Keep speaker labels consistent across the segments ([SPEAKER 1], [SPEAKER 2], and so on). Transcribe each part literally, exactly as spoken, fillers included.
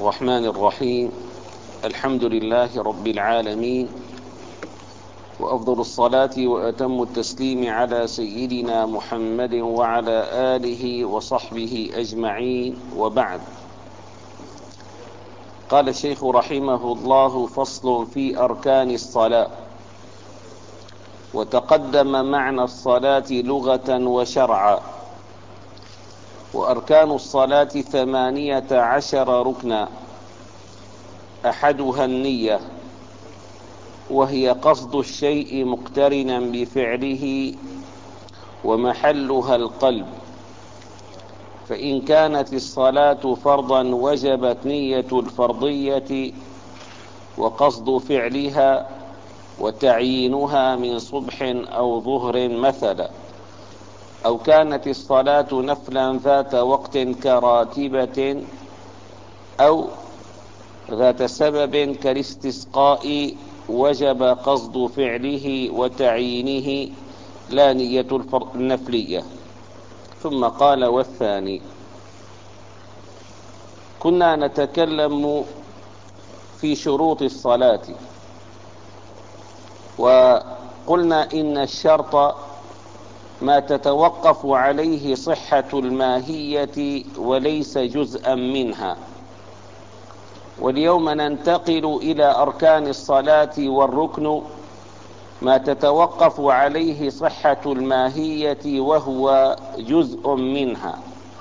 [SPEAKER 1] الرحمن الرحيم. الحمد لله رب العالمين، وأفضل الصلاة وأتم التسليم على سيدنا محمد وعلى آله وصحبه أجمعين، وبعد. قال الشيخ رحمه الله: فصل في أركان الصلاة. وتقدم معنى الصلاة لغة وشرعا. وأركان الصلاة ثمانية عشر ركنا، أحدها النية، وهي قصد الشيء مقترنا بفعله، ومحلها القلب. فإن كانت الصلاة فرضا وجبت نية الفرضية وقصد فعلها وتعيينها من صبح أو ظهر مثلا، أو كانت الصلاة نفلا ذات وقت كراتبة أو ذات سبب كالاستسقاء، وجب قصد فعله وتعيينه لا نية النفلية. ثم قال: والثاني. كنا نتكلم في شروط الصلاة، وقلنا إن الشرط ما تتوقف عليه صحة الماهية وليس جزءا منها. واليوم ننتقل إلى أركان الصلاة، والركن ما تتوقف عليه صحة الماهية وهو جزء منها.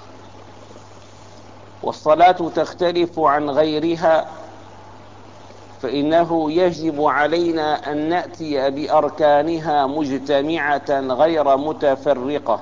[SPEAKER 1] والصلاة تختلف عن غيرها، فإنه يجب علينا أن نأتي بأركانها مجتمعة غير متفرقة.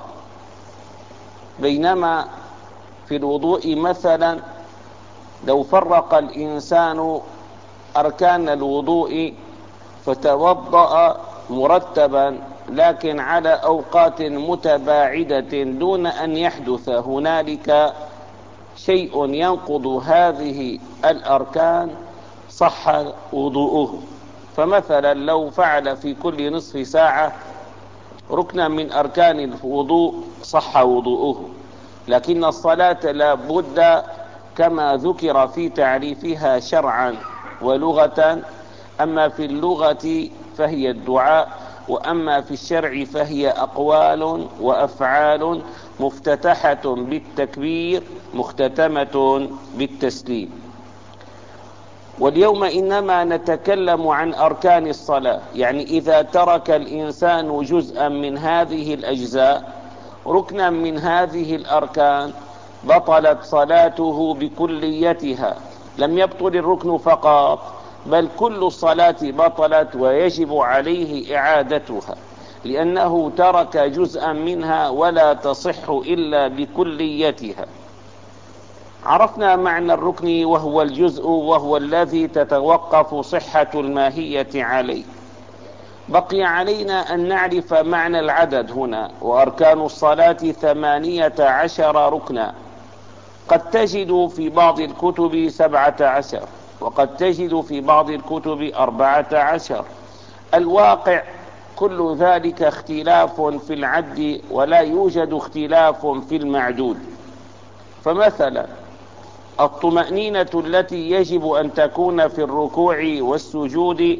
[SPEAKER 1] بينما في الوضوء مثلا لو فرق الإنسان أركان الوضوء فتوضأ مرتبا لكن على أوقات متباعدة دون أن يحدث هنالك شيء ينقض هذه الأركان، صح وضوءه. فمثلا لو فعل في كل نصف ساعة ركنا من أركان الوضوء صح وضوءه. لكن الصلاة لا بد كما ذكر في تعريفها شرعا ولغة. أما في اللغة فهي الدعاء، وأما في الشرع فهي أقوال وأفعال مفتتحة بالتكبير مختتمة بالتسليم. واليوم إنما نتكلم عن أركان الصلاة، يعني إذا ترك الإنسان جزءا من هذه الأجزاء، ركنا من هذه الأركان، بطلت صلاته بكليتها. لم يبطل الركن فقط، بل كل الصلاة بطلت ويجب عليه إعادتها، لأنه ترك جزءا منها ولا تصح إلا بكليتها. عرفنا معنى الركن، وهو الجزء، وهو الذي تتوقف صحة الماهية عليه. بقي علينا أن نعرف معنى العدد هنا. وأركان الصلاة ثمانية عشر ركنا، قد تجد في بعض الكتب سبعة عشر، وقد تجد في بعض الكتب أربعة عشر. الواقع كل ذلك اختلاف في العد، ولا يوجد اختلاف في المعدود. فمثلا الطمأنينة التي يجب أن تكون في الركوع والسجود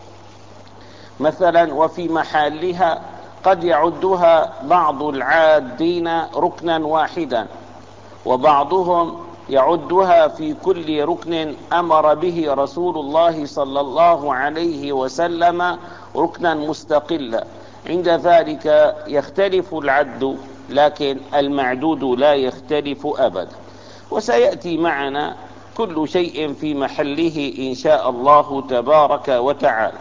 [SPEAKER 1] مثلا وفي محلها، قد يعدها بعض العادين ركنا واحدا، وبعضهم يعدها في كل ركن أمر به رسول الله صلى الله عليه وسلم ركنا مستقلا. عند ذلك يختلف العد، لكن المعدود لا يختلف أبدا. وسيأتي معنا كل شيء في محله إن شاء الله تبارك وتعالى.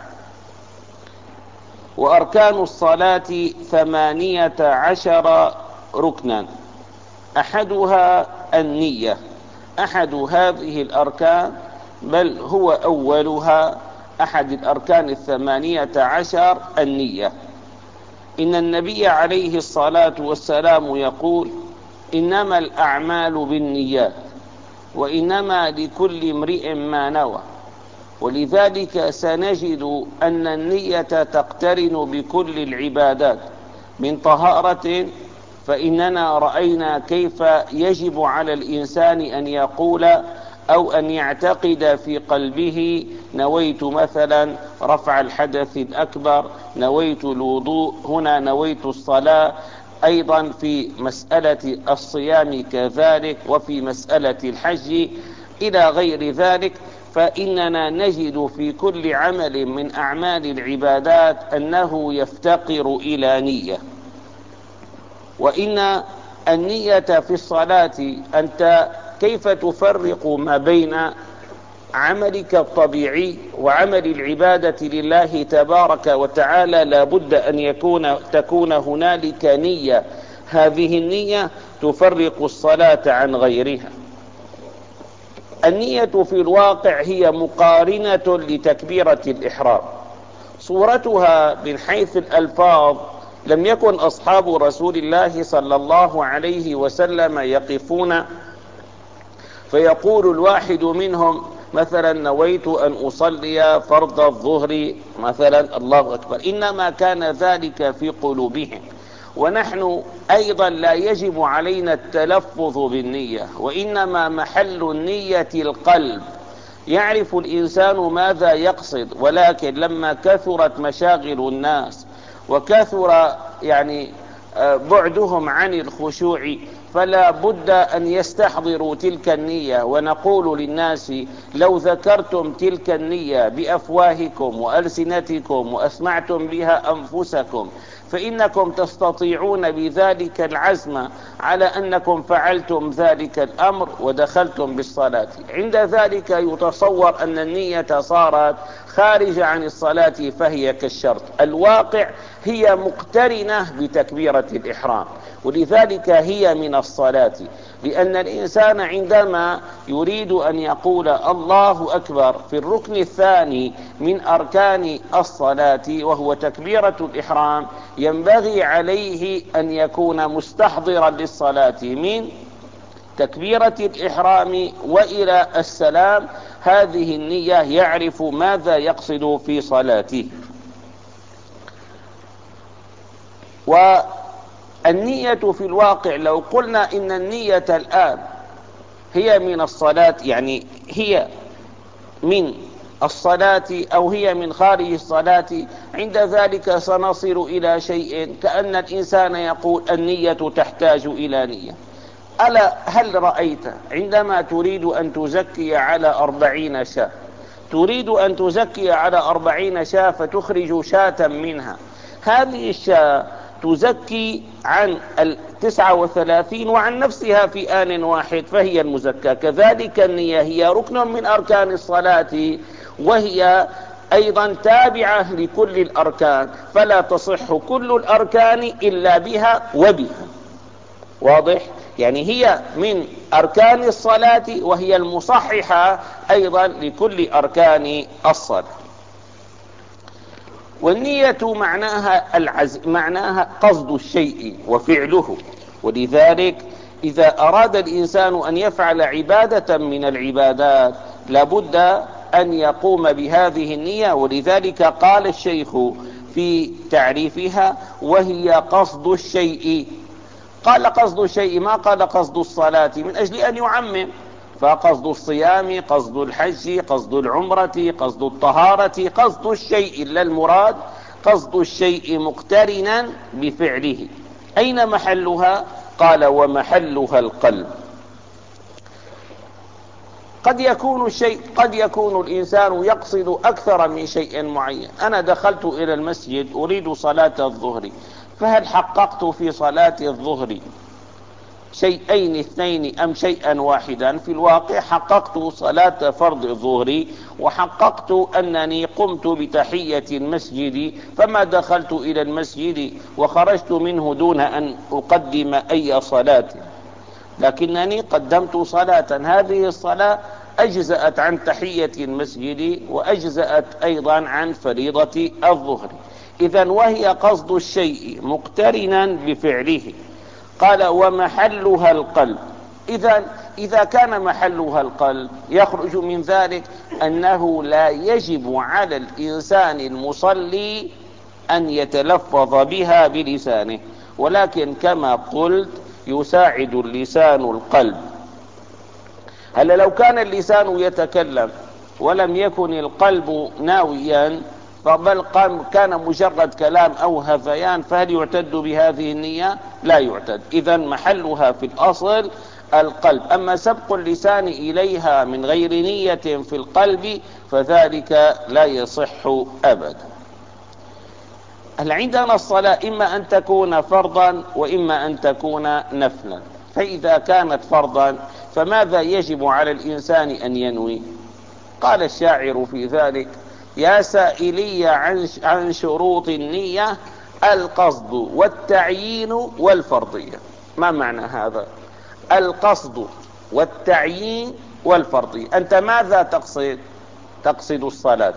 [SPEAKER 1] وأركان الصلاة ثمانية عشر ركنا، أحدها النية. أحد هذه الأركان، بل هو أولها، أحد الأركان الثمانية عشر النية. إن النبي عليه الصلاة والسلام يقول: إنما الأعمال بالنيات، وإنما لكل امرئ ما نوى. ولذلك سنجد أن النية تقترن بكل العبادات من طهارة. فإننا رأينا كيف يجب على الإنسان أن يقول: أو أن يعتقد في قلبه نويت مثلا رفع الحدث الأكبر، نويت الوضوء، هنا نويت الصلاة. أيضا في مسألة الصيام كذلك، وفي مسألة الحج إلى غير ذلك. فإننا نجد في كل عمل من أعمال العبادات أنه يفتقر إلى نية. وإن النية في الصلاة، أنت كيف تفرق ما بين عملك الطبيعي وعمل العبادة لله تبارك وتعالى؟ لا بد أن يكون تكون هنالك نية، هذه النية تفرق الصلاة عن غيرها. النية في الواقع هي مقارنة لتكبيرة الإحرام. صورتها من حيث الألفاظ، لم يكن أصحاب رسول الله صلى الله عليه وسلم يقفون فيقول الواحد منهم مثلا نويت أن أصلي فرض الظهر مثلا، الله أكبر، إنما كان ذلك في قلوبهم. ونحن أيضا لا يجب علينا التلفظ بالنية، وإنما محل النية القلب. يعرف الإنسان ماذا يقصد، ولكن لما كثرت مشاغل الناس وكثر يعني بعدهم عن الخشوع، فلا بد أن يستحضروا تلك النية. ونقول للناس لو ذكرتم تلك النية بأفواهكم وألسنتكم وأسمعتم بها أنفسكم، فإنكم تستطيعون بذلك العزم على أنكم فعلتم ذلك الأمر ودخلتم بالصلاة. عند ذلك يتصور أن النية صارت خارجة عن الصلاة، فهي كالشرط. الواقع هي مقترنة بتكبيرة الإحرام، ولذلك هي من الصلاة. لأن الإنسان عندما يريد أن يقول الله أكبر في الركن الثاني من أركان الصلاة وهو تكبيرة الإحرام، ينبغي عليه أن يكون مستحضرا للصلاة من تكبيرة الإحرام وإلى السلام. هذه النية يعرف ماذا يقصد في صلاته. والنية في الواقع لو قلنا إن النية الآن هي من الصلاة، يعني هي من الصلاة أو هي من خارج الصلاة، عند ذلك سنصل إلى شيء كأن الإنسان يقول النية تحتاج إلى نية. ألا هل رأيت عندما تريد أن تزكي على أربعين شاة، تريد أن تزكي على أربعين شاة فتخرج شاة منها، هذه الشاة تزكي عن التسعة وثلاثين وعن نفسها في آن واحد، فهي المزكى. كذلك النية هي ركن من أركان الصلاة، وهي أيضا تابعة لكل الأركان، فلا تصح كل الأركان إلا بها وبها. واضح؟ يعني هي من أركان الصلاة، وهي المصححة أيضا لكل أركان الصلاة. والنية معناها العزم، معناها قصد الشيء وفعله. ولذلك إذا أراد الإنسان أن يفعل عبادة من العبادات لابد أن يقوم بهذه النية. ولذلك قال الشيخ في تعريفها وهي قصد الشيء. قال قصد الشيء، ما قال قصد الصلاة، من أجل أن يعمم. فقصد الصيام، قصد الحج، قصد العمرة، قصد الطهارة، قصد الشيء، لا المراد قصد الشيء مقترنا بفعله. أين محلها؟ قال ومحلها القلب. قد يكون الشيء قد يكون الإنسان يقصد أكثر من شيء معين. أنا دخلت إلى المسجد أريد صلاة الظهر، فهل حققت في صلاة الظهر شيئين اثنين أم شيئا واحدا؟ في الواقع حققت صلاة فرض الظهر، وحققت أنني قمت بتحية المسجد، فما دخلت إلى المسجد وخرجت منه دون أن أقدم أي صلاة، لكنني قدمت صلاة. هذه الصلاة أجزأت عن تحية المسجد وأجزأت أيضا عن فريضة الظهر. إذن وهي قصد الشيء مقترنا بفعله. قال ومحلها القلب. إذن إذا كان محلها القلب يخرج من ذلك أنه لا يجب على الإنسان المصلي أن يتلفظ بها بلسانه، ولكن كما قلت يساعد اللسان القلب. هل لو كان اللسان يتكلم ولم يكن القلب ناويا فبل كان مجرد كلام أو هذيان، فهل يعتد بهذه النية؟ لا يعتد. إذن محلها في الأصل القلب. أما سبق اللسان إليها من غير نية في القلب فذلك لا يصح أبدا. هل عندنا الصلاة إما أن تكون فرضا وإما أن تكون نفلا، فإذا كانت فرضا فماذا يجب على الإنسان أن ينوي؟ قال الشاعر في ذلك: يا سائلي عن شروط النية القصد والتعيين والفرضية. ما معنى هذا؟ القصد والتعيين والفرضية، أنت ماذا تقصد؟ تقصد الصلاة.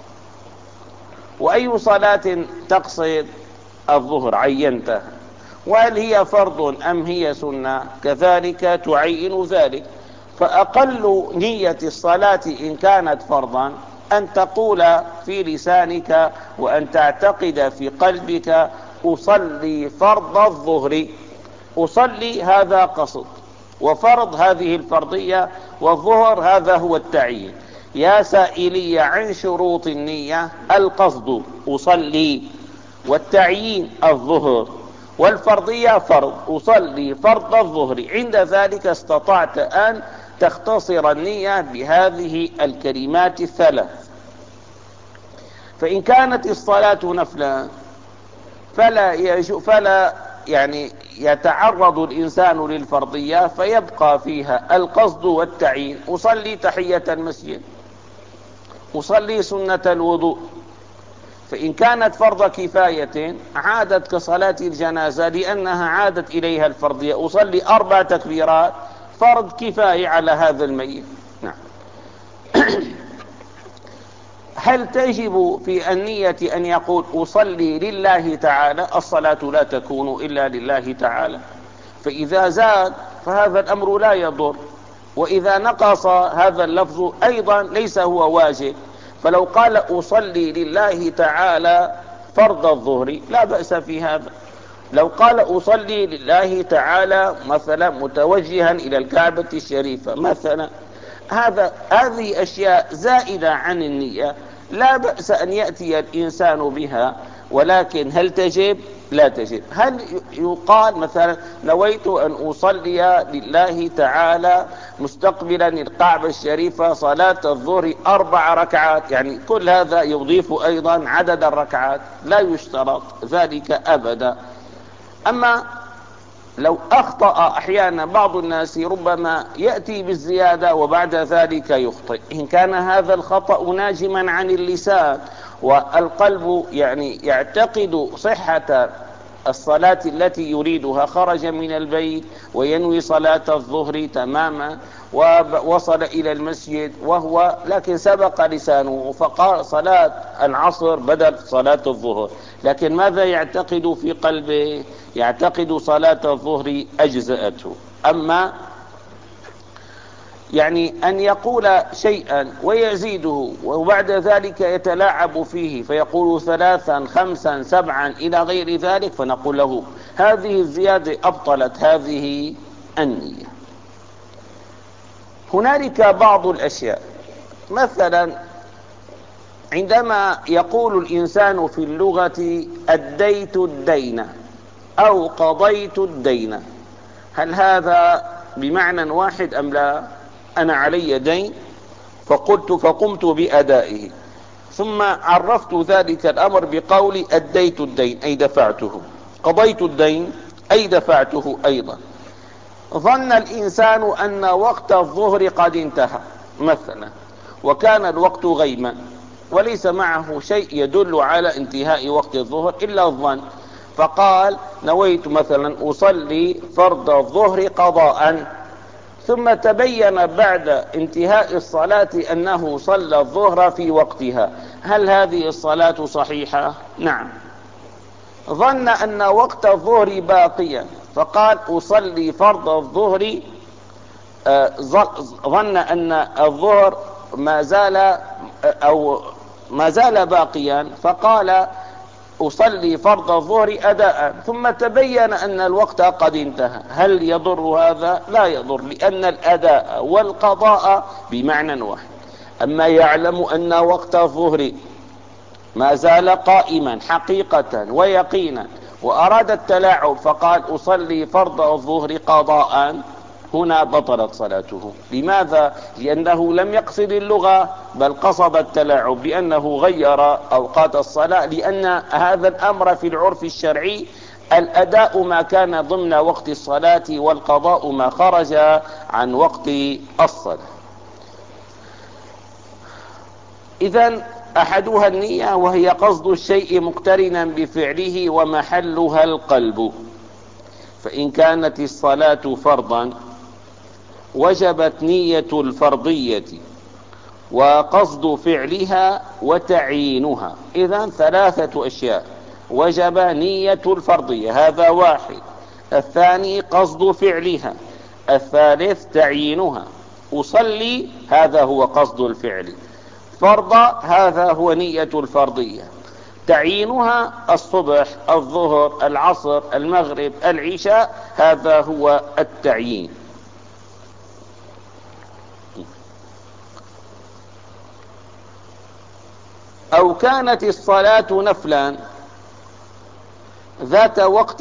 [SPEAKER 1] وأي صلاة تقصد؟ الظهر، عينتها. وهل هي فرض أم هي سنة؟ كذلك تعين ذلك. فأقل نية الصلاة إن كانت فرضا أن تقول في لسانك وأن تعتقد في قلبك: أصلي فرض الظهر. أصلي هذا قصد، وفرض هذه الفرضية، والظهر هذا هو التعيين. يا سائلي عن شروط النية القصد أصلي، والتعيين الظهر، والفرضية فرض أصلي فرض الظهر. عند ذلك استطعت أن تختصر النية بهذه الكلمات الثلاث. فإن كانت الصلاة نفلا فلا يجو فلا يعني يتعرض الإنسان للفرضية، فيبقى فيها القصد والتعيين. أصلي تحية المسجد، أصلي سنة الوضوء. فإن كانت فرض كفاية عادت كصلاة الجنازة لأنها عادت إليها الفرضية. أصلي أربع تكبيرات، فرض كفاية على هذا الميت. نعم. هل تجب في النية أن يقول أصلي لله تعالى؟ الصلاة لا تكون إلا لله تعالى. فإذا زاد فهذا الأمر لا يضر، وإذا نقص هذا اللفظ أيضا ليس هو واجب. فلو قال أصلي لله تعالى فرض الظهر لا بأس في هذا. لو قال أصلي لله تعالى مثلا متوجها إلى الكعبة الشريفة مثلا، هذا هذه أشياء زائدة عن النية لا بأس أن يأتي الإنسان بها، ولكن هل تجب؟ لا تجب. هل يقال مثلا نويت أن أصلي لله تعالى مستقبلا الكعبة الشريفة صلاة الظهر أربع ركعات، يعني كل هذا يضيف أيضا عدد الركعات؟ لا يشترط ذلك أبدا. أما لو أخطأ أحيانا بعض الناس ربما يأتي بالزيادة وبعد ذلك يخطئ، إن كان هذا الخطأ ناجما عن اللسان والقلب يعني يعتقد صحة الصلاة التي يريدها، خرج من البيت وينوي صلاة الظهر تماما ووصل إلى المسجد وهو لكن سبق لسانه فقال صلاة العصر بدل صلاة الظهر، لكن ماذا يعتقد في قلبه؟ يعتقد صلاة الظهر أجزأته. أما يعني أن يقول شيئا ويزيده وبعد ذلك يتلاعب فيه فيقول ثلاثا خمسا سبعا إلى غير ذلك، فنقول له هذه الزيادة أبطلت هذه النية. هنالك بعض الأشياء، مثلا عندما يقول الإنسان في اللغة أديت الدين أو قضيت الدين، هل هذا بمعنى واحد أم لا؟ أنا علي دين فقلت فقمت بأدائه، ثم عرفت ذلك الأمر بقولي أديت الدين أي دفعته، قضيت الدين أي دفعته أيضا. ظن الإنسان أن وقت الظهر قد انتهى مثلا وكان الوقت غيما وليس معه شيء يدل على انتهاء وقت الظهر إلا الظن، فقال نويت مثلا أصلي فرض الظهر قضاء، ثم تبين بعد انتهاء الصلاة أنه صلى الظهر في وقتها، هل هذه الصلاة صحيحة؟ نعم. ظن أن وقت الظهر باقيا فقال أصلي فرض الظهر، ظن أن الظهر ما زال أو ما زال باقيا فقال أصلي فرض الظهر أداء ثم تبين أن الوقت قد انتهى، هل يضر هذا؟ لا يضر، لأن الأداء والقضاء بمعنى واحد. أما يعلم أن وقت الظهر ما زال قائما حقيقة ويقينا وأراد التلاعب فقال أصلي فرض الظهر قضاء، هنا بطلت صلاته. لماذا؟ لأنه لم يقصد اللغة بل قصد التلاعب، بأنه غير أوقات الصلاة، لأن هذا الأمر في العرف الشرعي الأداء ما كان ضمن وقت الصلاة والقضاء ما خرج عن وقت الصلاة. إذن أحدها النية، وهي قصد الشيء مقترنا بفعله ومحلها القلب. فإن كانت الصلاة فرضا وجبت نية الفرضية وقصد فعلها وتعيينها. إذن ثلاثة أشياء: وجب نية الفرضية، هذا واحد، الثاني قصد فعلها، الثالث تعيينها. أصلي هذا هو قصد الفعل، فرض هذا هو نية الفرضية، تعيينها الصبح الظهر العصر المغرب العشاء، هذا هو التعيين. أو كانت الصلاة نفلا ذات وقت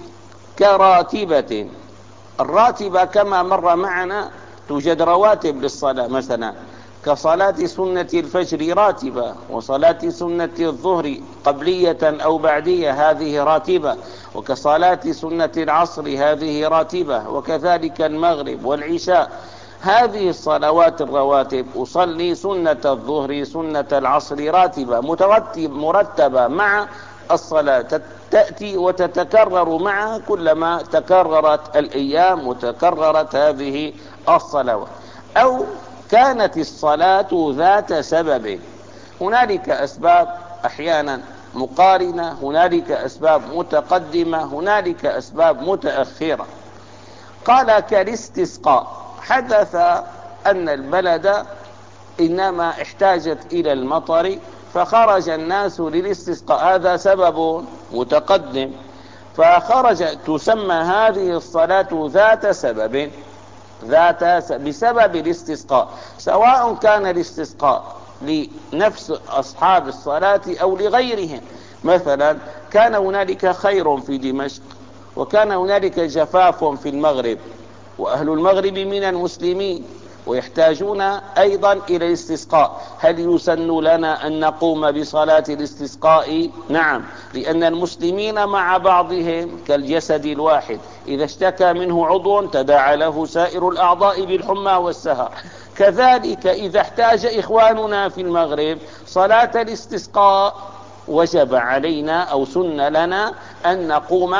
[SPEAKER 1] كراتبة. الراتبة كما مر معنا توجد رواتب للصلاة، مثلا كصلاة سنة الفجر راتبة، وصلاة سنة الظهر قبلية أو بعدية هذه راتبة، وكصلاة سنة العصر هذه راتبة، وكذلك المغرب والعشاء. هذه الصلوات الرواتب أصلي سنة الظهر سنة العصر راتبة مترتب مرتبة مع الصلاة، تأتي وتتكرر معها كلما تكررت الأيام وتكررت هذه الصلوات. أو كانت الصلاة ذات سبب، هنالك أسباب أحيانا مقارنة، هنالك أسباب متقدمة، هنالك أسباب متأخرة. قال كالاستسقاء، حدث أن البلد إنما احتاجت إلى المطر فخرج الناس للاستسقاء، هذا سبب متقدم، فخرج. تسمى هذه الصلاة ذات سبب، ذات بسبب الاستسقاء، سواء كان الاستسقاء لنفس أصحاب الصلاة أو لغيرهم. مثلا كان هنالك خير في دمشق، وكان هنالك جفاف في المغرب، وأهل المغرب من المسلمين ويحتاجون أيضا إلى الاستسقاء. هل يسن لنا أن نقوم بصلاة الاستسقاء؟ نعم، لأن المسلمين مع بعضهم كالجسد الواحد، إذا اشتكى منه عضو تداعى له سائر الأعضاء بالحمى والسهر. كذلك إذا احتاج إخواننا في المغرب صلاة الاستسقاء وجب علينا أو سن لنا أن نقوم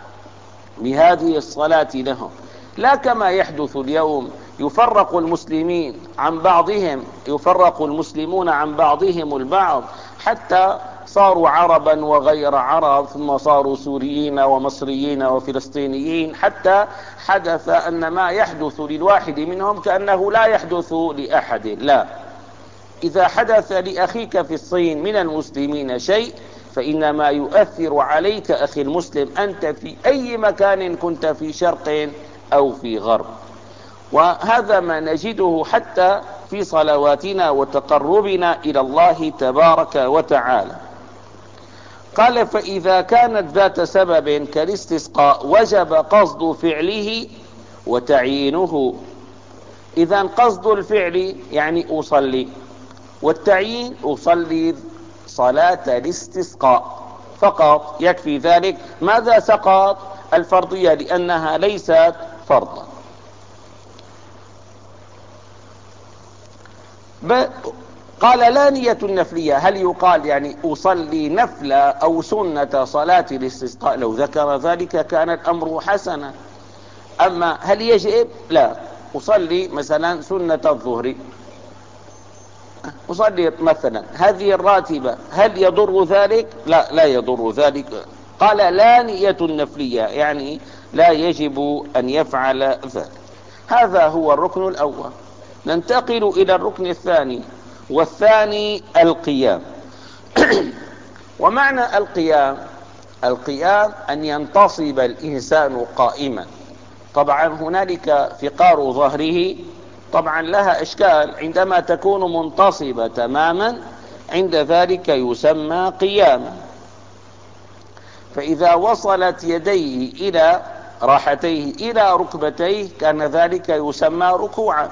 [SPEAKER 1] بهذه الصلاة لهم، لا كما يحدث اليوم يفرق المسلمين عن بعضهم، يفرق المسلمون عن بعضهم البعض حتى صاروا عربا وغير عرب، ثم صاروا سوريين ومصريين وفلسطينيين، حتى حدث أن ما يحدث للواحد منهم كأنه لا يحدث لأحد. لا، إذا حدث لأخيك في الصين من المسلمين شيء فإنما يؤثر عليك أخي المسلم أنت في أي مكان كنت، في شرق أو في غرب. وهذا ما نجده حتى في صلواتنا وتقربنا إلى الله تبارك وتعالى. قال فإذا كانت ذات سبب كالاستسقاء وجب قصد فعله وتعيينه. إذن قصد الفعل يعني أصلي، والتعيين أصلي صلاة الاستسقاء فقط، يكفي ذلك. ماذا سقط؟ الفرضية، لأنها ليست فرضا. قال لا نية النفلية، هل يقال يعني أصلي نفلة أو سنة صلاة الاستسقاء؟ لو ذكر ذلك كان الأمر حسنا. أما هل يجب؟ لا، أصلي مثلا سنة الظهر، أصلي مثلا هذه الراتبة، هل يضر ذلك؟ لا، لا يضر ذلك. قال لا نية النفلية يعني لا يجب أن يفعل ذلك. هذا هو الركن الأول. ننتقل إلى الركن الثاني، والثاني القيام. ومعنى القيام، القيام أن ينتصب الإنسان قائما. طبعا هنالك فقار ظهره طبعا لها إشكال، عندما تكون منتصبة تماما عند ذلك يسمى قياما. فإذا وصلت يديه إلى راحتيه إلى ركبتيه كان ذلك يسمى ركوعا.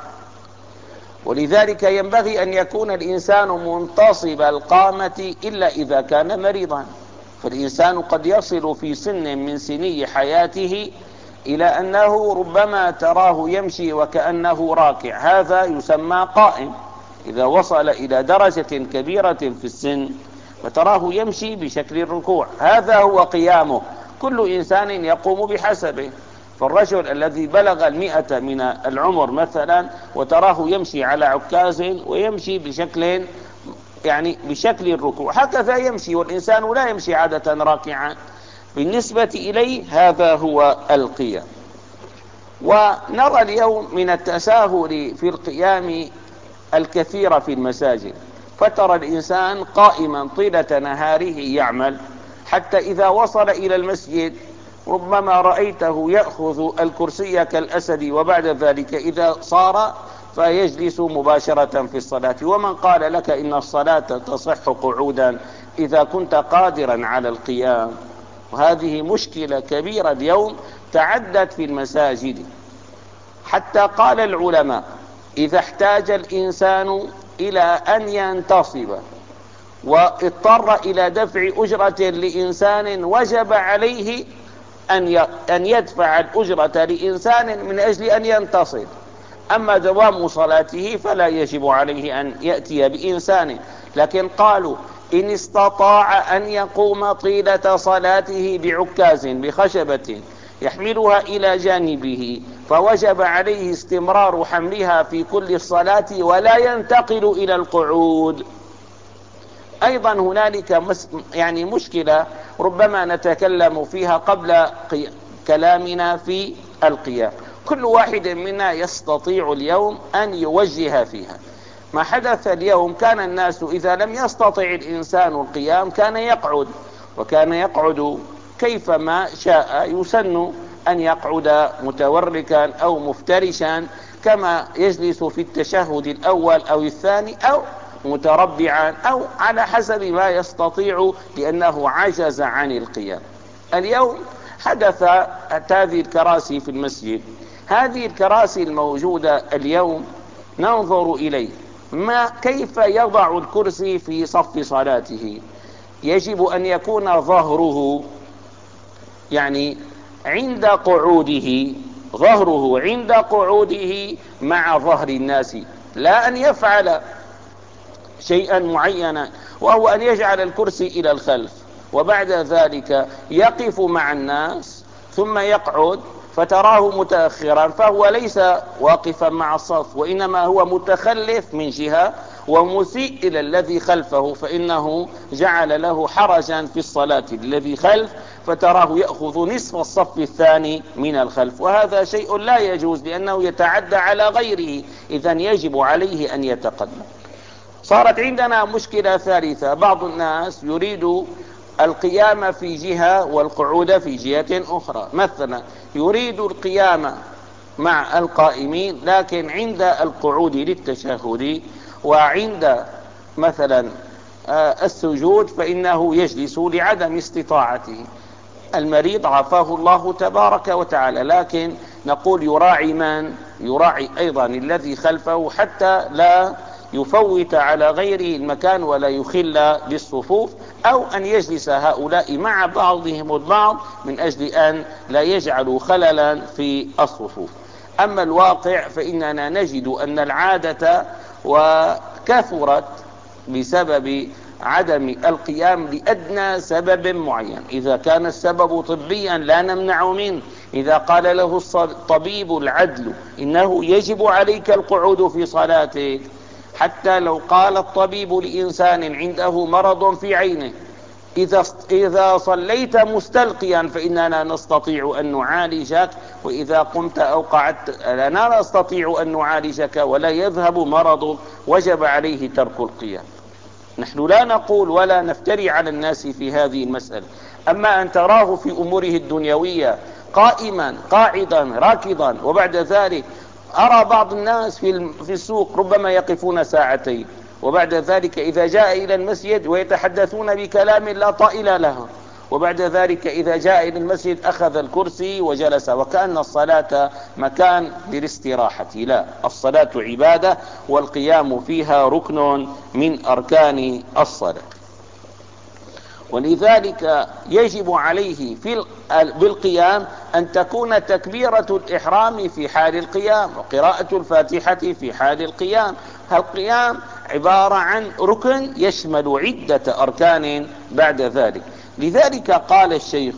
[SPEAKER 1] ولذلك ينبغي أن يكون الإنسان منتصب القامة إلا إذا كان مريضا. فالإنسان قد يصل في سن من سني حياته إلى أنه ربما تراه يمشي وكأنه راكع، هذا يسمى قائم. إذا وصل إلى درجة كبيرة في السن فتراه يمشي بشكل الركوع، هذا هو قيامه. كل إنسان يقوم بحسبه. فالرجل الذي بلغ المئة من العمر مثلا وتراه يمشي على عكاز ويمشي بشكل يعني بشكل الركوع، هكذا يمشي، والإنسان لا يمشي عادة راكعا. بالنسبة إليه هذا هو القيام. ونرى اليوم من التساهل في القيام الكثير في المساجد، فترى الإنسان قائما طيلة نهاره يعمل، حتى إذا وصل إلى المسجد ربما رأيته يأخذ الكرسي كالأسد، وبعد ذلك إذا صار فيجلس مباشرة في الصلاة. ومن قال لك إن الصلاة تصح قعودا إذا كنت قادرا على القيام؟ وهذه مشكلة كبيرة اليوم تعدت في المساجد، حتى قال العلماء إذا احتاج الإنسان إلى أن ينتصب واضطر إلى دفع أجرة لإنسان وجب عليه أن يدفع الأجرة لإنسان من أجل أن ينتصب. أما دوام صلاته فلا يجب عليه أن يأتي بإنسان. لكن قالوا إن استطاع أن يقوم طيلة صلاته بعكاز بخشبة يحملها إلى جانبه فوجب عليه استمرار حملها في كل الصلاة ولا ينتقل إلى القعود. أيضا هنالك يعني مشكلة ربما نتكلم فيها قبل كلامنا في القيام. كل واحد منا يستطيع اليوم أن يوجه فيها. ما حدث اليوم كان الناس إذا لم يستطع الإنسان القيام كان يقعد، وكان يقعد كيفما شاء. يسن أن يقعد متوركا أو مفترشا كما يجلس في التشهد الأول أو الثاني، أو متربعا، أو على حسب ما يستطيع لأنه عجز عن القيام. اليوم حدث هذه الكراسي في المسجد، هذه الكراسي الموجودة اليوم ننظر إليه ما كيف يضع الكرسي في صف صلاته. يجب أن يكون ظهره يعني عند قعوده، ظهره عند قعوده مع ظهر الناس، لا أن يفعل شيئا معينا وهو أن يجعل الكرسي إلى الخلف وبعد ذلك يقف مع الناس ثم يقعد فتراه متأخرا، فهو ليس واقفا مع الصف وإنما هو متخلف من جهة ومسيء إلى الذي خلفه، فإنه جعل له حرجا في الصلاة الذي خلف، فتراه يأخذ نصف الصف الثاني من الخلف، وهذا شيء لا يجوز لأنه يتعدى على غيره. إذن يجب عليه أن يتقدم. صارت عندنا مشكلة ثالثة، بعض الناس يريد القيام في جهة والقعود في جهة أخرى. مثلا يريد القيام مع القائمين لكن عند القعود للتشهد وعند مثلا السجود فإنه يجلس لعدم استطاعته. المريض عافاه الله تبارك وتعالى، لكن نقول يراعي من؟ يراعي أيضا الذي خلفه حتى لا يفوت على غيره المكان ولا يخل بالصفوف، أو أن يجلس هؤلاء مع بعضهم البعض من أجل أن لا يجعلوا خللا في الصفوف. أما الواقع فإننا نجد أن العادة وكثرت بسبب عدم القيام لأدنى سبب معين. إذا كان السبب طبيا لا نمنع منه، إذا قال له الطبيب العدل إنه يجب عليك القعود في صلاتك، حتى لو قال الطبيب لإنسان عنده مرض في عينه إذا إذا صليت مستلقيا فإننا نستطيع أن نعالجك، وإذا قمت أو قعدت لا نستطيع أن نعالجك ولا يذهب مرضك، وجب عليه ترك القيام. نحن لا نقول ولا نفتري على الناس في هذه المسألة. أما أن تراه في أموره الدنيوية قائما قاعدا راكضا، وبعد ذلك أرى بعض الناس في السوق ربما يقفون ساعتين، وبعد ذلك إذا جاء إلى المسجد ويتحدثون بكلام لا طائل له، وبعد ذلك إذا جاء إلى المسجد أخذ الكرسي وجلس، وكأن الصلاة مكان للاستراحة. لا، الصلاة عبادة والقيام فيها ركن من أركان الصلاة. ولذلك يجب عليه في بالقيام أن تكون تكبيرة الإحرام في حال القيام، وقراءة الفاتحة في حال القيام. القيام عبارة عن ركن يشمل عدة أركان بعد ذلك. لذلك قال الشيخ: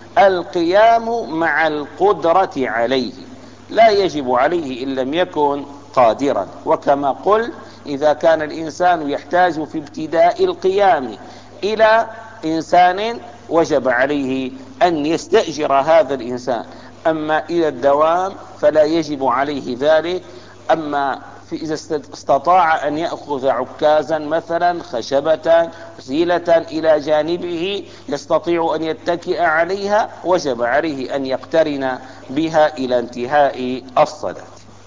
[SPEAKER 1] القيام مع القدرة عليه، لا يجب عليه إن لم يكن قادرا. وكما قل، إذا كان الإنسان يحتاج في ابتداء القيام إلى إنسان وجب عليه أن يستأجر هذا الإنسان، أما إلى الدوام فلا يجب عليه ذلك. أما إذا استطاع أن يأخذ عكازا مثلا، خشبة زيلة إلى جانبه يستطيع أن يتكئ عليها، وجب عليه أن يقترن بها إلى انتهاء الصلاة.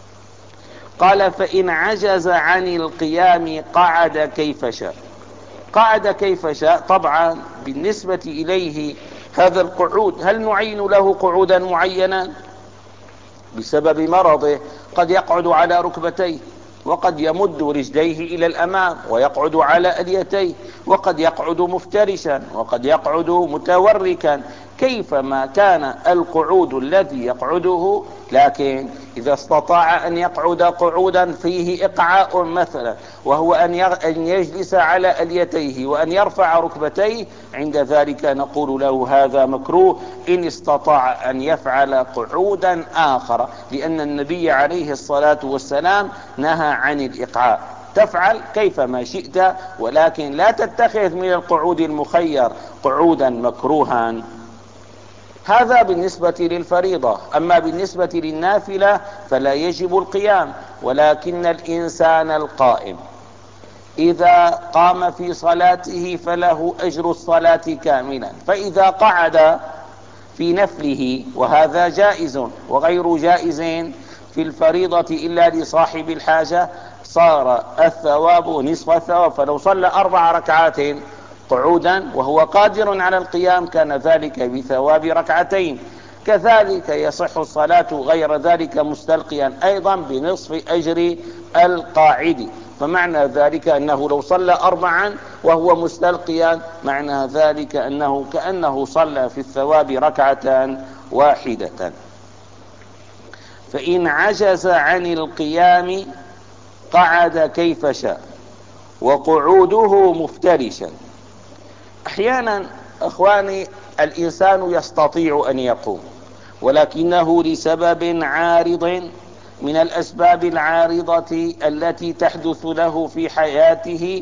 [SPEAKER 1] قال: فإن عجز عن القيام قعد كيف شاء. قعد كيف شاء، طبعا بالنسبة إليه هذا القعود، هل نعين له قعودا معينا؟ بسبب مرضه قد يقعد على ركبتيه، وقد يمد رجليه إلى الأمام ويقعد على أليتيه، وقد يقعد مفترشا، وقد يقعد متوركا، كيفما كان القعود الذي يقعده. لكن إذا استطاع أن يقعد قعودا فيه إقعاء مثلا، وهو أن يجلس على أليتيه وأن يرفع ركبتيه، عند ذلك نقول له هذا مكروه إن استطاع أن يفعل قعودا آخر، لأن النبي عليه الصلاة والسلام نهى عن الإقعاء. تفعل كيفما شئت، ولكن لا تتخذ من القعود المخير قعودا مكروها. هذا بالنسبة للفريضة. أما بالنسبة للنافلة فلا يجب القيام، ولكن الإنسان القائم إذا قام في صلاته فله أجر الصلاة كاملا. فإذا قعد في نفله، وهذا جائز وغير جائز في الفريضة إلا لصاحب الحاجة، صار الثواب نصف الثواب. فلو صلى أربع ركعات قعودا وهو قادر على القيام كان ذلك بثواب ركعتين. كذلك يصح الصلاة غير ذلك مستلقيا أيضا بنصف أجر القاعد. فمعنى ذلك أنه لو صلى أربعا وهو مستلقيا، معنى ذلك أنه كأنه صلى في الثواب ركعة واحدة. فإن عجز عن القيام قعد كيف شاء، وقعوده مفترشا. أحيانا أخواني الإنسان يستطيع أن يقوم، ولكنه لسبب عارض من الأسباب العارضة التي تحدث له في حياته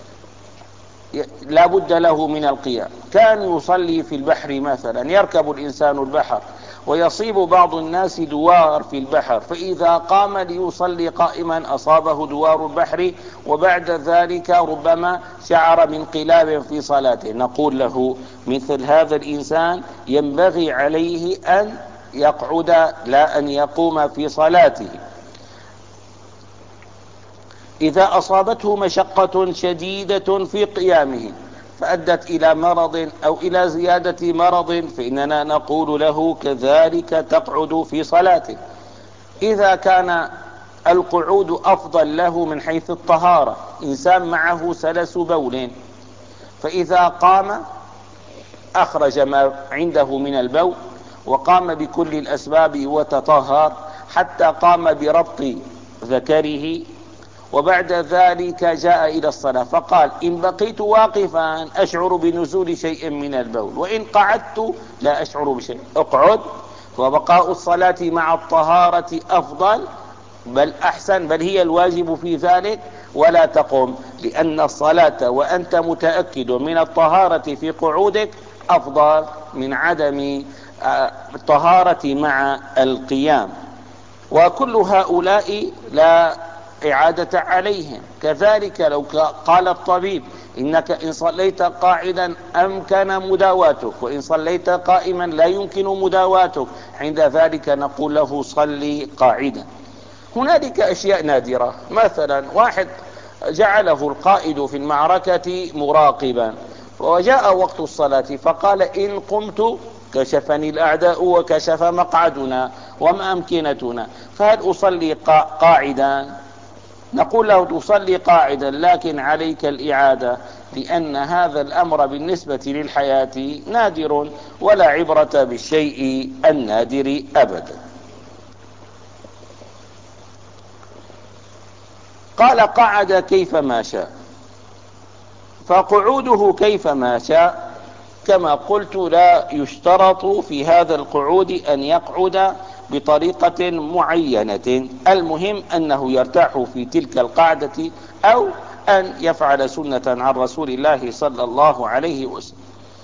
[SPEAKER 1] لا بد له من القيام. كان يصلي في البحر مثلا، يركب الإنسان البحر ويصيب بعض الناس دوار في البحر، فإذا قام ليصلي قائما أصابه دوار البحر، وبعد ذلك ربما شعر بانقلاب في صلاته. نقول له مثل هذا الإنسان ينبغي عليه أن يقعد لا أن يقوم في صلاته. إذا أصابته مشقة شديدة في قيامه فأدت إلى مرض أو إلى زيادة مرض، فإننا نقول له كذلك تقعد في صلاته. إذا كان القعود أفضل له من حيث الطهارة، إنسان معه سلس بول، فإذا قام أخرج ما عنده من البول وقام بكل الأسباب وتطهر حتى قام بربط ذكره، وبعد ذلك جاء إلى الصلاة فقال: إن بقيت واقفا أشعر بنزول شيء من البول، وإن قعدت لا أشعر بشيء. اقعد، وبقاء الصلاة مع الطهارة أفضل، بل أحسن، بل هي الواجب في ذلك، ولا تقم، لأن الصلاة وأنت متأكد من الطهارة في قعودك أفضل من عدم الطهارة مع القيام. وكل هؤلاء لا إعادة عليهم. كذلك لو قال الطبيب إنك إن صليت قاعدا أمكن مداواتك، وإن صليت قائما لا يمكن مداواتك، عند ذلك نقول له صلي قاعدا. هنالك أشياء نادرة، مثلا واحد جعله القائد في المعركة مراقبا، وجاء وقت الصلاة فقال إن قمت كشفني الأعداء وكشف مقعدنا وما أمكنتنا، فهل أصلي قاعدا؟ نقول له تصلي قاعدا، لكن عليك الإعادة، لأن هذا الأمر بالنسبة للحياة نادر، ولا عبرة بالشيء النادر أبدا. قال قعد كيفما شاء، فقعوده كيفما شاء كما قلت لا يشترط في هذا القعود أن يقعد بطريقة معينة، المهم أنه يرتاح في تلك القعدة، أو أن يفعل سنة عن رسول الله صلى الله عليه وسلم.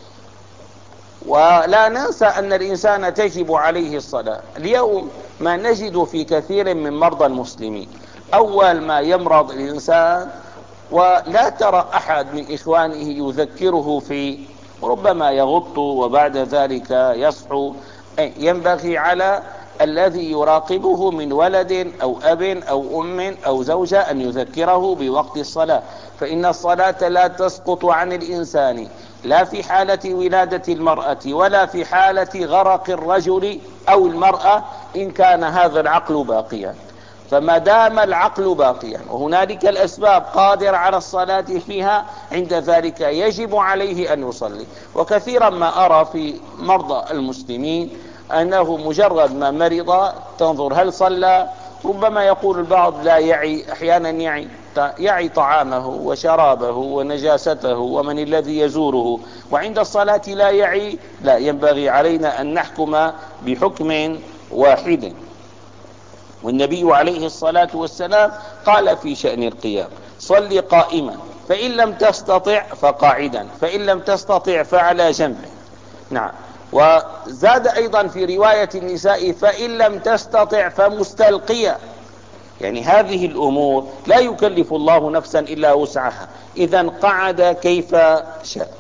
[SPEAKER 1] ولا ننسى أن الإنسان تجب عليه الصلاة. اليوم ما نجد في كثير من مرضى المسلمين، أول ما يمرض الإنسان ولا ترى أحد من إخوانه يذكره فيه، ربما يغط وبعد ذلك يصحو. ينبغي على الذي يراقبه من ولد أو أب أو أم أو زوجة أن يذكره بوقت الصلاة، فإن الصلاة لا تسقط عن الإنسان، لا في حالة ولادة المرأة ولا في حالة غرق الرجل أو المرأة، إن كان هذا العقل باقيا. فما دام العقل باقيا وهنالك الأسباب قادر على الصلاة فيها، عند ذلك يجب عليه أن يصلي. وكثيرا ما أرى في مرضى المسلمين أنه مجرد ما مرض تنظر هل صلى، ربما يقول البعض لا يعي، أحيانا يعي يعي طعامه وشرابه ونجاسته ومن الذي يزوره، وعند الصلاة لا يعي. لا، ينبغي علينا أن نحكم بحكم واحد. والنبي عليه الصلاة والسلام قال في شأن القيام صل قائما، فإن لم تستطع فقاعدا، فإن لم تستطع فعلى جنبه. نعم. وزاد أيضا في رواية النساء فإن لم تستطع فمستلقيا، يعني هذه الأمور لا يكلف الله نفسا إلا وسعها، إذن قعد كيف شاء.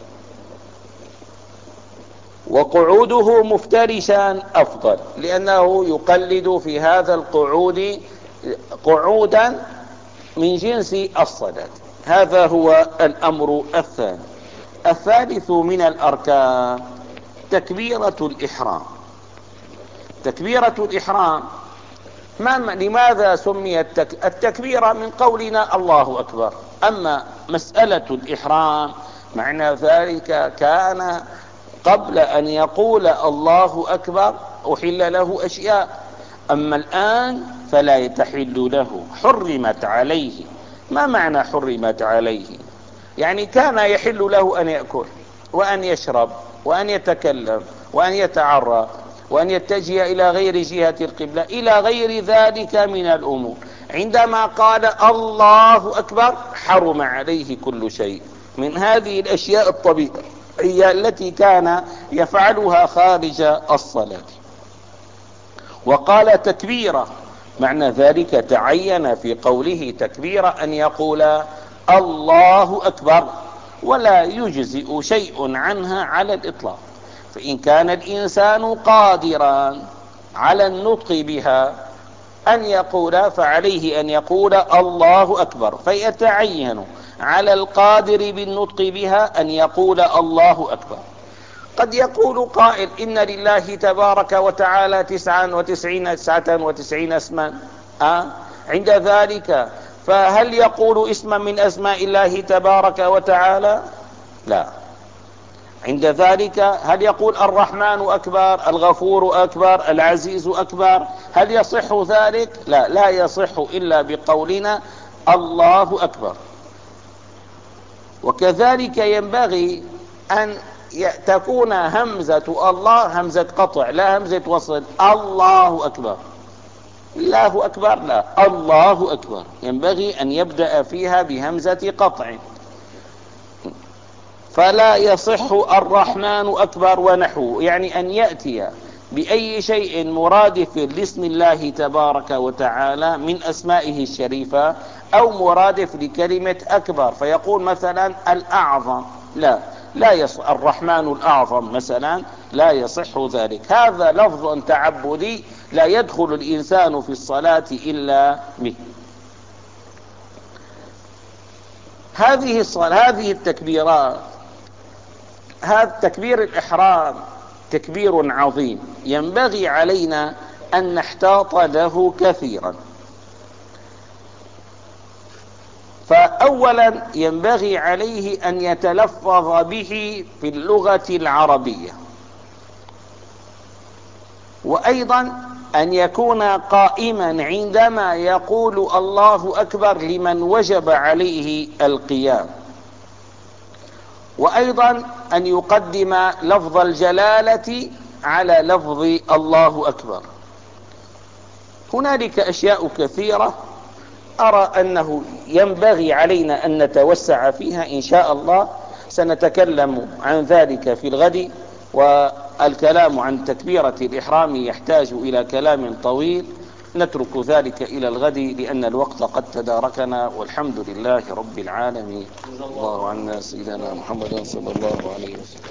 [SPEAKER 1] وقعوده مفترشا أفضل، لأنه يقلد في هذا القعود قعودا من جنس الصلاة. هذا هو الأمر الثاني. الثالث من الأركان تكبيرة الإحرام. تكبيرة الإحرام ما لماذا سميت التكبيرة؟ من قولنا الله أكبر. أما مسألة الإحرام معنى ذلك كان قبل أن يقول الله أكبر أحل له أشياء، أما الآن فلا يتحل له، حرمت عليه. ما معنى حرمت عليه؟ يعني كان يحل له أن يأكل وأن يشرب وأن يتكلم وأن يتعرى وأن يتجه إلى غير جهة القبلة إلى غير ذلك من الأمور. عندما قال الله أكبر حرم عليه كل شيء من هذه الأشياء الطبيعية التي كان يفعلها خارج الصلاة. وقال تكبيرة، معنى ذلك تعين في قوله تكبيرة أن يقول الله أكبر، ولا يجزئ شيء عنها على الإطلاق. فإن كان الإنسان قادرا على النطق بها أن يقول، فعليه أن يقول الله أكبر، فيتعين على القادر بالنطق بها أن يقول الله أكبر. قد يقول قائل إن لله تبارك وتعالى تسعا وتسعين تسعة وتسعين اسما، أه؟ عند ذلك فهل يقول اسما من أسماء الله تبارك وتعالى؟ لا. عند ذلك هل يقول الرحمن أكبر، الغفور أكبر، العزيز أكبر؟ هل يصح ذلك؟ لا، لا يصح إلا بقولنا الله أكبر. وكذلك ينبغي أن تكون همزة الله همزة قطع لا همزة وصل. الله أكبر، الله أكبر لا، الله أكبر، ينبغي أن يبدأ فيها بهمزة قطع. فلا يصح الرحمن أكبر ونحوه، يعني أن يأتي بأي شيء مرادف لاسم الله تبارك وتعالى من أسمائه الشريفة أو مرادف لكلمة أكبر، فيقول مثلا الأعظم، لا لا يصح الرحمن الأعظم مثلا، لا يصح ذلك. هذا لفظ تعبدي لا يدخل الإنسان في الصلاة إلا به. هذه الصلاة هذه التكبيرات، هذا تكبير الإحرام تكبير عظيم ينبغي علينا أن نحتاط له كثيرا. فأولا ينبغي عليه أن يتلفظ به في اللغة العربية، وأيضا أن يكون قائما عندما يقول الله أكبر لمن وجب عليه القيام، وأيضا أن يقدم لفظ الجلالة على لفظ الله أكبر. هنالك أشياء كثيرة أرى أنه ينبغي علينا أن نتوسع فيها إن شاء الله، سنتكلم عن ذلك في الغد، والكلام عن تكبيرة الإحرام يحتاج إلى كلام طويل، نترك ذلك إلى الغد لأن الوقت قد تداركنا، والحمد لله رب العالمين. الله عنا سيدنا محمد صلى الله عليه وسلم.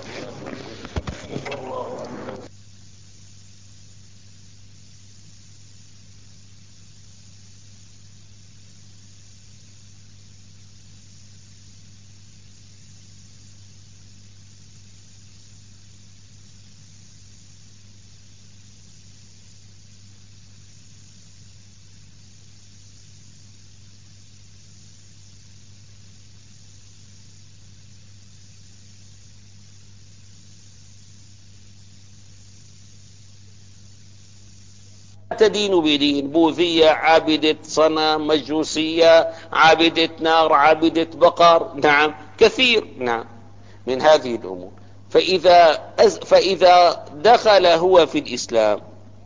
[SPEAKER 1] تدين بدين، بوذية، عابدة صنم، مجوسية، عابدة نار، عابدة بقر، نعم كثير، نعم من هذه الأمور. فإذا, فإذا دخل هو في الإسلام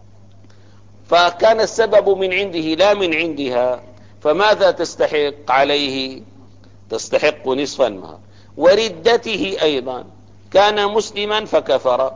[SPEAKER 1] فكان السبب من عنده لا من عندها، فماذا تستحق عليه؟ تستحق نصف المهر. وردته أيضا، كان مسلما فكفر.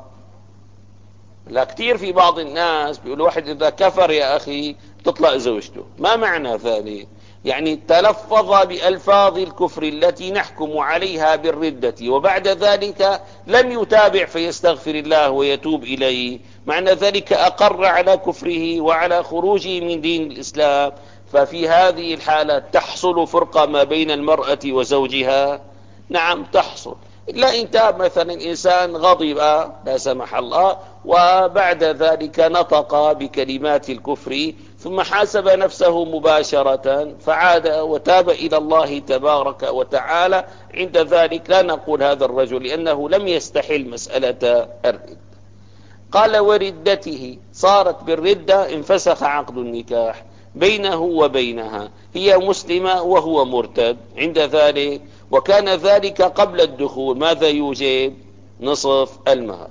[SPEAKER 1] لا كتير في بعض الناس بيقول واحد إذا كفر يا أخي تطلق زوجته، ما معنى ذلك؟ يعني تلفظ بألفاظ الكفر التي نحكم عليها بالردة، وبعد ذلك لم يتابع فيستغفر الله ويتوب إليه، معنى ذلك أقر على كفره وعلى خروجه من دين الإسلام. ففي هذه الحالة تحصل فرقة ما بين المرأة وزوجها، نعم تحصل. إلا إن تاب مثلا إنسان غضب لا سمح الله وبعد ذلك نطق بكلمات الكفر ثم حاسب نفسه مباشرة فعاد وتاب إلى الله تبارك وتعالى، عند ذلك لا نقول هذا الرجل لأنه لم يستحل مسألة الردة. قال وردته، صارت بالردة انفسخ عقد النكاح بينه وبينها، هي مسلمة وهو مرتد عند ذلك، وكان ذلك قبل الدخول، ماذا يوجب؟ نصف المهر.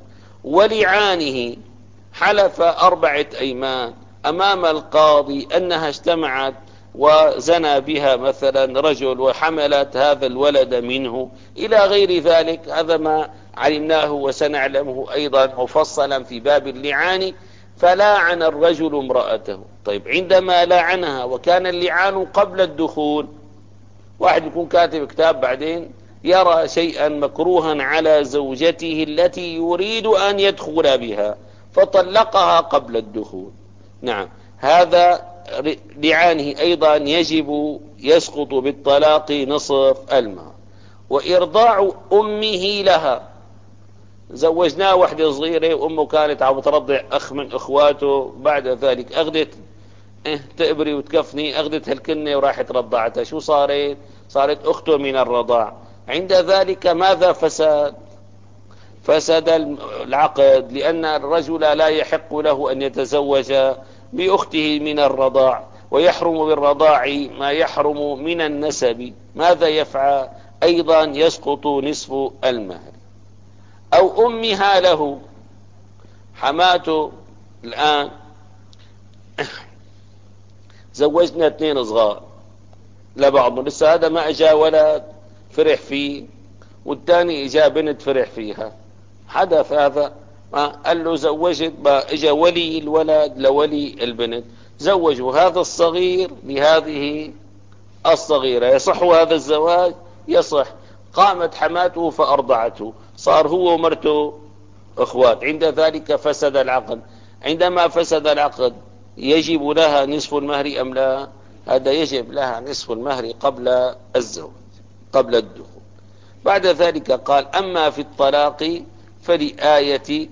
[SPEAKER 1] ولعانه، حلف أربعة أيمان أمام القاضي أنها اجتمعت وزنى بها مثلا رجل وحملت هذا الولد منه إلى غير ذلك، هذا ما علمناه وسنعلمه أيضا مفصلا في باب اللعان. فلاعن الرجل امرأته. طيب عندما لاعنها وكان اللعان قبل الدخول، واحد يكون كاتب كتاب بعدين يرى شيئا مكروها على زوجته التي يريد أن يدخل بها فطلقها قبل الدخول، نعم هذا لعانه أيضا يجب يسقط بالطلاق نصف المهر. وإرضاع أمه لها، زوجناه واحدة صغيرة وأمه كانت عم ترضع أخ من أخواته، بعد ذلك أخذت اه تقبري وتكفني، أخذت هالكنة وراحت رضعتها، شو صارت؟ صارت أخته من الرضاع. عند ذلك ماذا فسد؟ فسد العقد، لأن الرجل لا يحق له أن يتزوج بأخته من الرضاع، ويحرم بالرضاع ما يحرم من النسب. ماذا يفعل؟ أيضا يسقط نصف المهر. أو أمها له، حماته الآن زوجنا اثنين صغار لبعضهم، لسه هذا ما اجا ولد فرح فيه والثاني اجا بنت فرح فيها، حدث هذا ما قال له زوجت، ما اجا ولي الولد لولي البنت، زوجوا هذا الصغير بهذه الصغيرة. يصح هذا الزواج؟ يصح. قامت حماته فأرضعته، صار هو ومرته اخوات، عند ذلك فسد العقد. عندما فسد العقد يجب لها نصف المهر ام لا؟ هذا يجب لها نصف المهر قبل الزواج، قبل الدخول. بعد ذلك قال: اما في الطلاق فلآية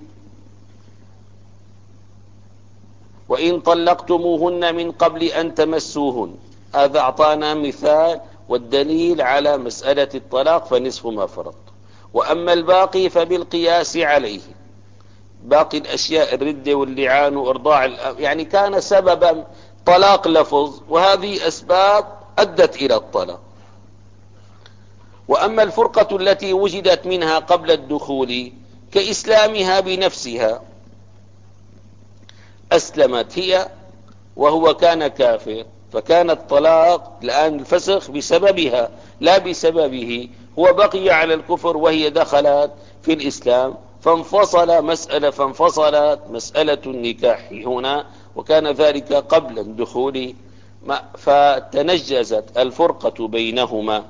[SPEAKER 1] وإن طلقتموهن من قبل أن تمسوهن. هذا أعطانا مثال والدليل على مسألة الطلاق، فنصف ما فرض. وأما الباقي فبالقياس عليه. باقي الأشياء الردة واللعان وإرضاع يعني كان سببا طلاق لفظ، وهذه أسباب أدت إلى الطلاق. وأما الفرقة التي وجدت منها قبل الدخول كإسلامها بنفسها، أسلمت هي وهو كان كافر، فكان الطلاق الآن الفسخ بسببها لا بسببه. هو بقي على الكفر وهي دخلت في الإسلام، فانفصل مسألة فانفصلت مسألة النكاح هنا، وكان ذلك قبل الدخول، فتنجزت الفرقة بينهما.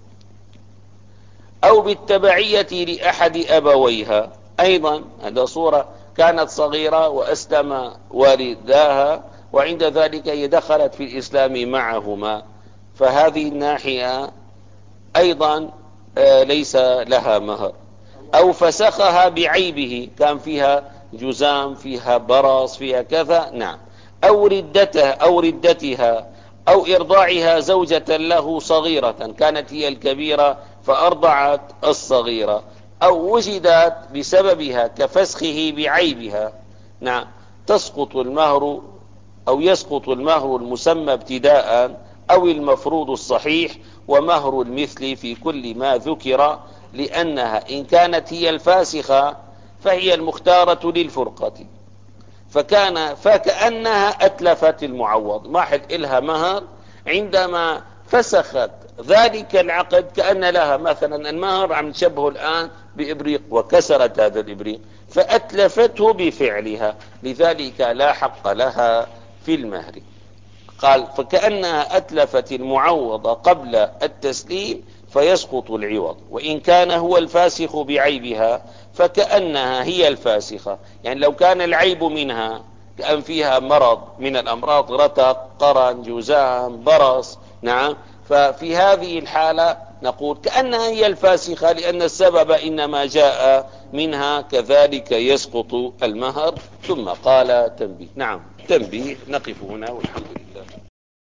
[SPEAKER 1] أو بالتبعية لأحد أبويها، أيضا هذا صورة كانت صغيرة وأسلم والداها، وعند ذلك هي دخلت في الإسلام معهما، فهذه الناحية أيضا ليس لها مهر. أو فسخها بعيبه، كان فيها جزام، فيها برص، فيها كذا، نعم. أو ردتها أو ردتها أو إرضاعها زوجة له صغيرة، كانت هي الكبيرة فأرضعت الصغيرة، أو وجدت بسببها كفسخه بعيبها، نعم، تسقط المهر أو يسقط المهر المسمى ابتداء أو المفروض الصحيح، ومهر المثل في كل ما ذكر، لأنها إن كانت هي الفاسخة فهي المختارة للفرقة، فكان فكأنها أتلفت المعوض، ما حد إلها مهر. عندما فسخت ذلك العقد كأن لها مثلا المهر، عم نشبهه الآن بإبريق، وكسرت هذا الإبريق فأتلفته بفعلها، لذلك لا حق لها في المهر. قال: فكأنها أتلفت المعوض قبل التسليم فيسقط العوض، وإن كان هو الفاسخ بعيبها فكأنها هي الفاسخة. يعني لو كان العيب منها كأن فيها مرض من الأمراض، رتق، قرن، جزام، برص، نعم، ففي هذه الحالة نقول كأنها هي الفاسخة، لأن السبب إنما جاء منها، كذلك يسقط المهر. ثم قال: تنبيه. نعم، تنبيه. نقف هنا والحمد لله.